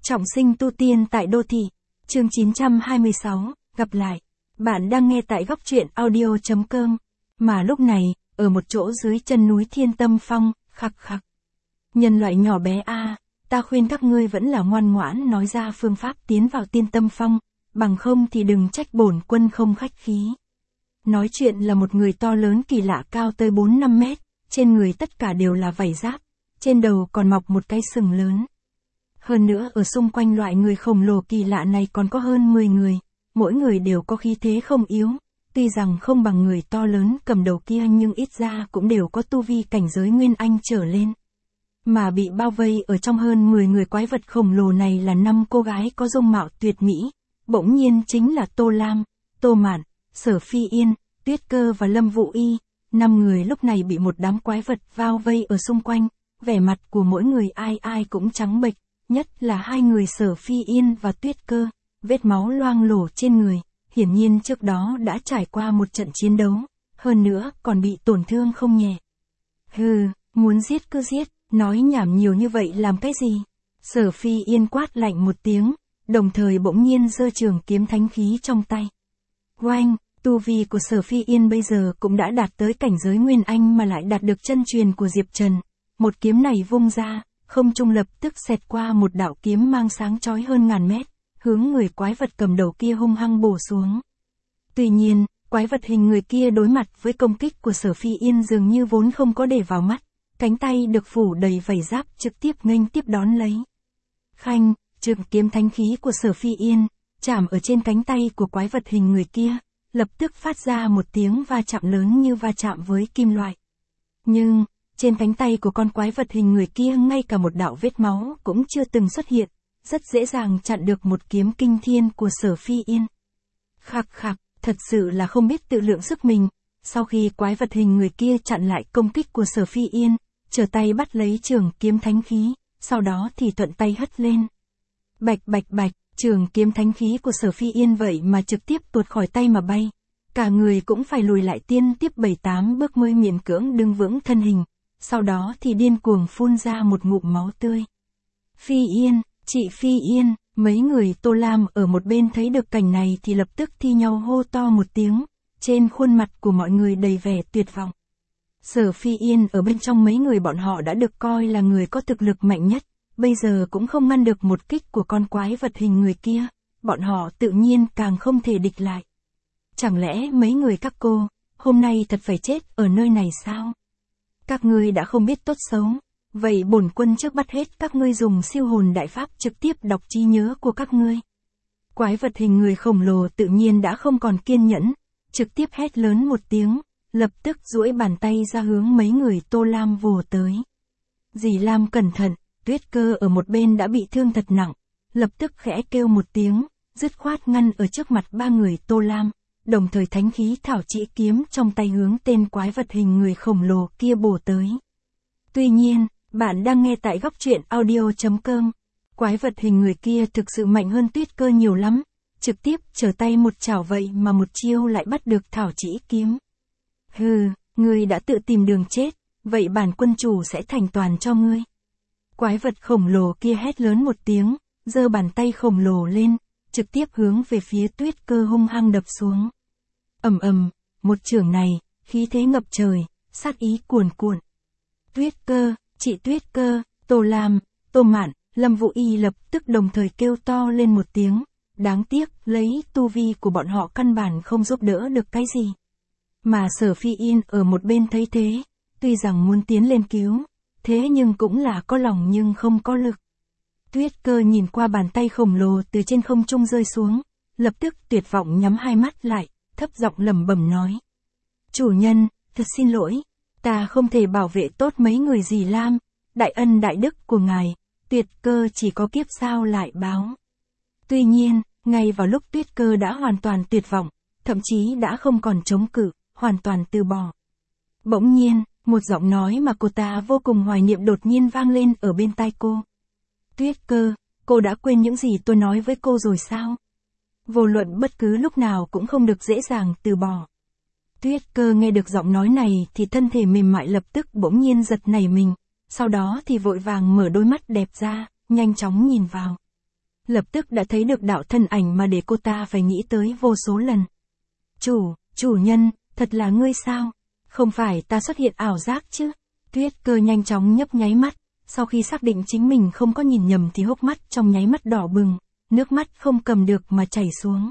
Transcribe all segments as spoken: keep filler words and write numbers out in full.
Trọng sinh tu tiên tại đô thị. Chương chín trăm hai mươi sáu, gặp lại. Bạn đang nghe tại góc truyện audio chấm com. Mà lúc này, ở một chỗ dưới chân núi Thiên Tâm Phong, khặc khặc. Nhân loại nhỏ bé a, ta khuyên các ngươi vẫn là ngoan ngoãn nói ra phương pháp tiến vào Thiên Tâm Phong, bằng không thì đừng trách bổn quân không khách khí. Nói chuyện là một người to lớn kỳ lạ cao tới bốn năm mét, trên người tất cả đều là vảy giáp, trên đầu còn mọc một cái sừng lớn. Hơn nữa ở xung quanh loại người khổng lồ kỳ lạ này còn có hơn mười người, mỗi người đều có khí thế không yếu, tuy rằng không bằng người to lớn cầm đầu kia nhưng ít ra cũng đều có tu vi cảnh giới Nguyên Anh trở lên. Mà bị bao vây ở trong hơn mười người quái vật khổng lồ này là năm cô gái có dung mạo tuyệt mỹ, bỗng nhiên chính là Tô Lam, Tô Mạn, Sở Phi Yên, Tuyết Cơ và Lâm Vũ Y. Năm người lúc này bị một đám quái vật bao vây ở xung quanh, vẻ mặt của mỗi người ai ai cũng trắng bệch, nhất là hai người Sở Phi Yên và Tuyết Cơ, vết máu loang lổ trên người, hiển nhiên trước đó đã trải qua một trận chiến đấu, hơn nữa còn bị tổn thương không nhẹ. Hừ, muốn giết cứ giết, nói nhảm nhiều như vậy làm cái gì? Sở Phi Yên quát lạnh một tiếng, đồng thời bỗng nhiên giơ trường kiếm thánh khí trong tay. Oanh, tu vi của Sở Phi Yên bây giờ cũng đã đạt tới cảnh giới Nguyên Anh mà lại đạt được chân truyền của Diệp Trần. Một kiếm này vung ra, không trung lập tức xẹt qua một đạo kiếm mang sáng chói hơn ngàn mét, hướng người quái vật cầm đầu kia hung hăng bổ xuống. Tuy nhiên, quái vật hình người kia đối mặt với công kích của Sở Phi Yên dường như vốn không có để vào mắt, cánh tay được phủ đầy vảy giáp trực tiếp nghênh tiếp đón lấy. Khanh, trường kiếm thánh khí của Sở Phi Yên, chạm ở trên cánh tay của quái vật hình người kia, lập tức phát ra một tiếng va chạm lớn như va chạm với kim loại. Nhưng, trên cánh tay của con quái vật hình người kia ngay cả một đạo vết máu cũng chưa từng xuất hiện, rất dễ dàng chặn được một kiếm kinh thiên của Sở Phi Yên. Khặc khặc, thật sự là không biết tự lượng sức mình, sau khi quái vật hình người kia chặn lại công kích của Sở Phi Yên, trở tay bắt lấy trường kiếm thánh khí, sau đó thì thuận tay hất lên. Bạch bạch bạch, trường kiếm thánh khí của Sở Phi Yên vậy mà trực tiếp tuột khỏi tay mà bay. Cả người cũng phải lùi lại tiên tiếp bảy tám bước mới miễn cưỡng đứng vững thân hình, sau đó thì điên cuồng phun ra một ngụm máu tươi. Phi Yên, chị Phi Yên, mấy người Tô Lam ở một bên thấy được cảnh này thì lập tức thi nhau hô to một tiếng, trên khuôn mặt của mọi người đầy vẻ tuyệt vọng. Sở Phi Yên ở bên trong mấy người bọn họ đã được coi là người có thực lực mạnh nhất, bây giờ cũng không ngăn được một kích của con quái vật hình người kia, bọn họ tự nhiên càng không thể địch lại. Chẳng lẽ mấy người các cô, hôm nay thật phải chết ở nơi này sao? Các ngươi đã không biết tốt xấu, vậy bổn quân trước bắt hết các ngươi dùng siêu hồn đại pháp trực tiếp đọc trí nhớ của các ngươi. Quái vật hình người khổng lồ tự nhiên đã không còn kiên nhẫn, trực tiếp hét lớn một tiếng, lập tức duỗi bàn tay ra hướng mấy người Tô Lam vồ tới. Dì Lam cẩn thận, Tuyết Cơ ở một bên đã bị thương thật nặng, lập tức khẽ kêu một tiếng, dứt khoát ngăn ở trước mặt ba người Tô Lam, đồng thời thánh khí thảo chỉ kiếm trong tay hướng tên quái vật hình người khổng lồ kia bổ tới. Tuy nhiên, bạn đang nghe tại góc truyện audio chấm com, quái vật hình người kia thực sự mạnh hơn Tuyết Cơ nhiều lắm, trực tiếp trở tay một chảo vậy mà một chiêu lại bắt được thảo chỉ kiếm. Hừ, ngươi đã tự tìm đường chết, vậy bản quân chủ sẽ thành toàn cho ngươi. Quái vật khổng lồ kia hét lớn một tiếng, giơ bàn tay khổng lồ lên, trực tiếp hướng về phía Tuyết Cơ hung hăng đập xuống. Ầm ầm, một chưởng này, khí thế ngập trời, sát ý cuồn cuộn. Tuyết Cơ, chị Tuyết Cơ, Tô Lam, Tô Mạn, Lâm Vũ Y lập tức đồng thời kêu to lên một tiếng, đáng tiếc, lấy tu vi của bọn họ căn bản không giúp đỡ được cái gì. Mà Sở Phi Yên ở một bên thấy thế, tuy rằng muốn tiến lên cứu, thế nhưng cũng là có lòng nhưng không có lực. Tuyết Cơ nhìn qua bàn tay khổng lồ từ trên không trung rơi xuống, lập tức tuyệt vọng nhắm hai mắt lại, thấp giọng lẩm bẩm nói. Chủ nhân, thật xin lỗi, ta không thể bảo vệ tốt mấy người dì Lam, đại ân đại đức của ngài, Tuyết Cơ chỉ có kiếp sau lại báo. Tuy nhiên, ngay vào lúc Tuyết Cơ đã hoàn toàn tuyệt vọng, thậm chí đã không còn chống cự, hoàn toàn từ bỏ. Bỗng nhiên, một giọng nói mà cô ta vô cùng hoài niệm đột nhiên vang lên ở bên tai cô. Tuyết Cơ, cô đã quên những gì tôi nói với cô rồi sao? Vô luận bất cứ lúc nào cũng không được dễ dàng từ bỏ. Tuyết Cơ nghe được giọng nói này thì thân thể mềm mại lập tức bỗng nhiên giật nảy mình, sau đó thì vội vàng mở đôi mắt đẹp ra, nhanh chóng nhìn vào. lập tức đã thấy được đạo thân ảnh mà để cô ta phải nghĩ tới vô số lần. Chủ, chủ nhân, thật là ngươi sao? Không phải ta xuất hiện ảo giác chứ? Tuyết Cơ nhanh chóng nhấp nháy mắt, sau khi xác định chính mình không có nhìn nhầm thì hốc mắt trong nháy mắt đỏ bừng, nước mắt không cầm được mà chảy xuống.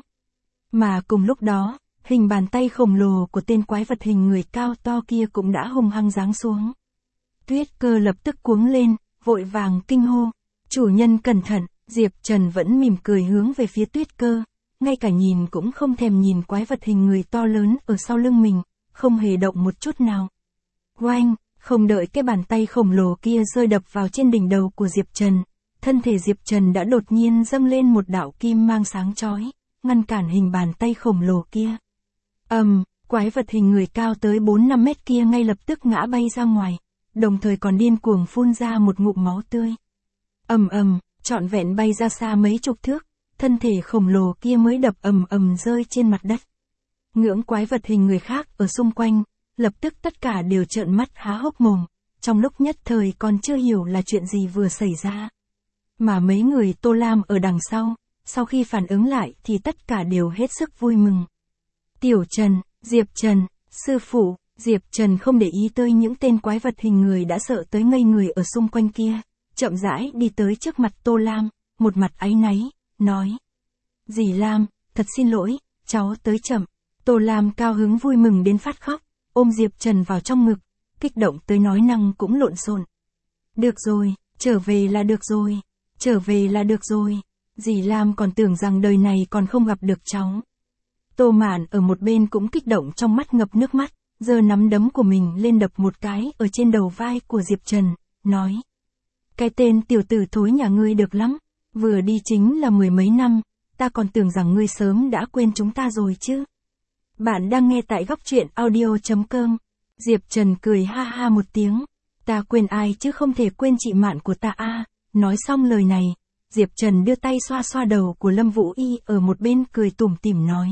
Mà cùng lúc đó, hình bàn tay khổng lồ của tên quái vật hình người cao to kia cũng đã hung hăng giáng xuống. Tuyết Cơ lập tức cuống lên, vội vàng kinh hô. Chủ nhân cẩn thận, Diệp Trần vẫn mỉm cười hướng về phía Tuyết Cơ, ngay cả nhìn cũng không thèm nhìn quái vật hình người to lớn ở sau lưng mình, không hề động một chút nào. Oanh, không đợi cái bàn tay khổng lồ kia rơi đập vào trên đỉnh đầu của Diệp Trần, thân thể Diệp Trần đã đột nhiên dâng lên một đạo kim mang sáng chói, ngăn cản hình bàn tay khổng lồ kia. Ầm, um, quái vật hình người cao tới bốn năm mét kia ngay lập tức ngã bay ra ngoài, đồng thời còn điên cuồng phun ra một ngụm máu tươi. Ầm ầm, trọn vẹn bay ra xa mấy chục thước, thân thể khổng lồ kia mới đập ầm ầm rơi trên mặt đất. Ngưỡng quái vật hình người khác ở xung quanh, lập tức tất cả đều trợn mắt há hốc mồm, trong lúc nhất thời còn chưa hiểu là chuyện gì vừa xảy ra. Mà mấy người Tô Lam ở đằng sau, sau khi phản ứng lại thì tất cả đều hết sức vui mừng. Tiểu Trần, Diệp Trần, sư phụ, Diệp Trần không để ý tới những tên quái vật hình người đã sợ tới ngây người ở xung quanh kia, chậm rãi đi tới trước mặt Tô Lam, một mặt áy náy, nói. Dì Lam, thật xin lỗi, cháu tới chậm. Tô Lam cao hứng vui mừng đến phát khóc, ôm Diệp Trần vào trong ngực, kích động tới nói năng cũng lộn xộn. Được rồi, trở về là được rồi, trở về là được rồi, dì Lam còn tưởng rằng đời này còn không gặp được cháu. Tô Mạn ở một bên cũng kích động trong mắt ngập nước mắt, giơ nắm đấm của mình lên đập một cái ở trên đầu vai của Diệp Trần, nói. Cái tên tiểu tử thối nhà ngươi được lắm, vừa đi chính là mười mấy năm, ta còn tưởng rằng ngươi sớm đã quên chúng ta rồi chứ. Bạn đang nghe tại góc truyện audio chấm com. Diệp Trần cười ha ha một tiếng, ta quên ai chứ không thể quên chị Mạn của ta a. À. Nói xong lời này, Diệp Trần đưa tay xoa xoa đầu của Lâm Vũ Y ở một bên cười tủm tỉm nói.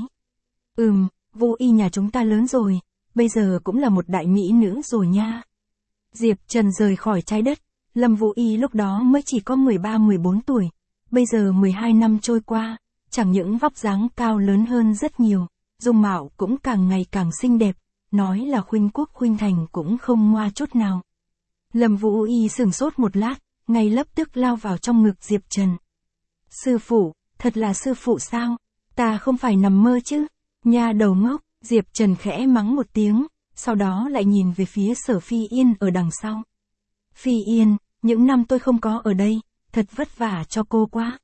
Ừm, Vũ Y nhà chúng ta lớn rồi, bây giờ cũng là một đại mỹ nữ rồi nha. Diệp Trần rời khỏi trái đất, Lâm Vũ Y lúc đó mới chỉ có mười ba mười bốn tuổi, bây giờ mười hai năm trôi qua, chẳng những vóc dáng cao lớn hơn rất nhiều, dung mạo cũng càng ngày càng xinh đẹp, nói là khuynh quốc khuynh thành cũng không ngoa chút nào. Lâm Vũ Y sửng sốt một lát, ngay lập tức lao vào trong ngực Diệp Trần. Sư phụ, thật là sư phụ sao? Ta không phải nằm mơ chứ? Nha đầu ngốc, Diệp Trần khẽ mắng một tiếng, sau đó lại nhìn về phía Sở Phi Yên ở đằng sau. Phi Yên, những năm tôi không có ở đây, thật vất vả cho cô quá.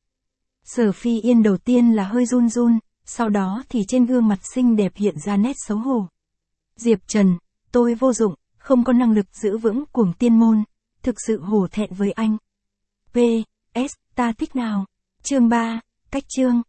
Sở Phi Yên đầu tiên là hơi run run, sau đó thì trên gương mặt xinh đẹp hiện ra nét xấu hổ. Diệp Trần, tôi vô dụng, không có năng lực giữ vững cuồng tiên môn, thực sự hổ thẹn với anh. pê ét, ta thích nào. Chương ba, cách chương.